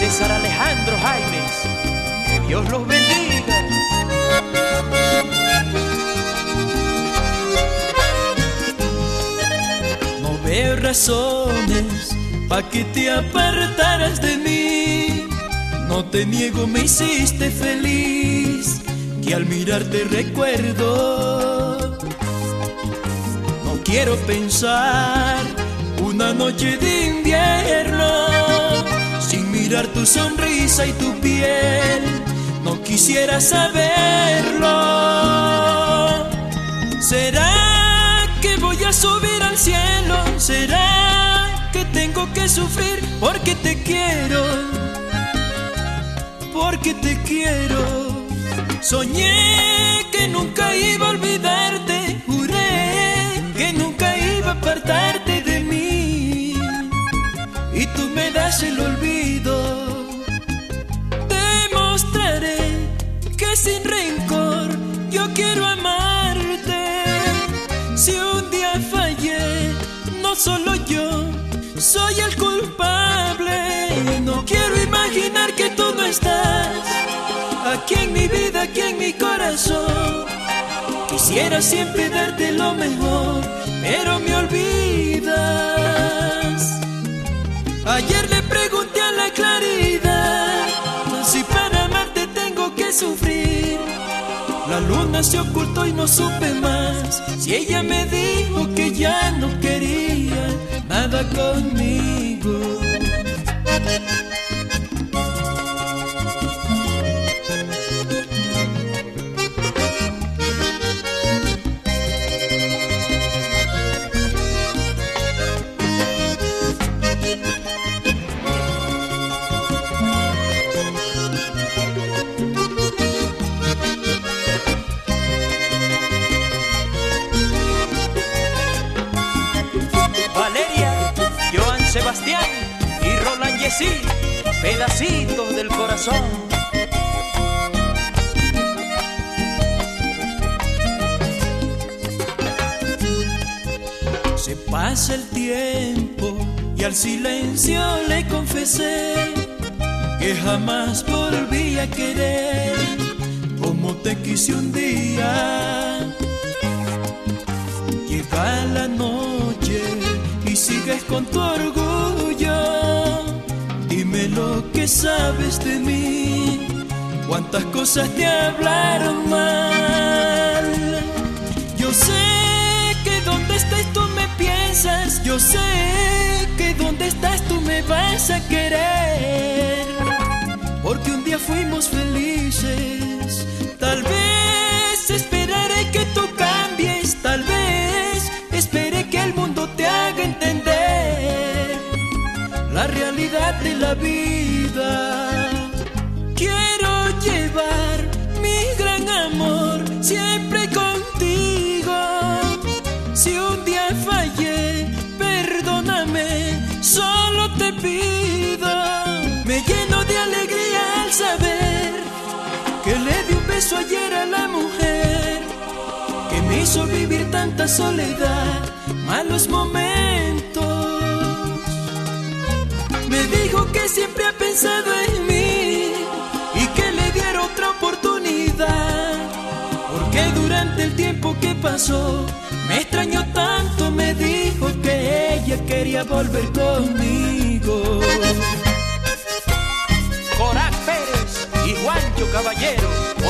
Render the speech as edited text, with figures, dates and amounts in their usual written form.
César Alejandro Jaimes, que Dios los bendiga. No veo razones pa' que te apartaras de mí. No te niego, me hiciste feliz, que al mirarte recuerdo. No quiero pensar una noche de invierno sin mirar tu sonrisa y tu piel. No quisiera saberlo. ¿Será que voy a subir al cielo? ¿Será que tengo que sufrir porque te quiero? Porque te quiero. Soñé que nunca iba a olvidarte, juré que nunca iba a apartarte de mí, y tú me das el olvido. Te mostraré que sin rencor yo quiero amarte. Si un día fallé, no solo yo soy el culpable. No quiero imaginar que tú no estás aquí en mi vida, aquí en mi corazón. Quisiera siempre darte lo mejor, pero me olvidas. Ayer le pregunté a la claridad si para amarte tengo que sufrir. La luna se ocultó y no supe más. Si ella me dijo que ya no quería nada conmigo. Sebastián y Roland Yesí, pedacitos del corazón. Se pasa el tiempo y al silencio le confesé que jamás volví a querer como te quise un día. Llega la noche y sigues con tu orgullo. Dime lo que sabes de mí, cuántas cosas te hablaron mal. Yo sé que donde estés tú me piensas, yo sé que donde estás tú me vas a querer, porque un día fuimos felices. Tal vez esperaré que tú cambies, tal vez esperé que el mundo te haga entender la realidad de la vida. Quiero llevar mi gran amor siempre contigo. Si un día fallé, perdóname, solo te pido. Me lleno de alegría al saber que le di un beso ayer a la mujer que me hizo vivir tanta soledad, malos momentos. Me dijo que siempre ha pensado en mí y que le diera otra oportunidad, porque durante el tiempo que pasó me extrañó tanto. Me dijo que ella quería volver conmigo. Corac Pérez y Juancho Caballero,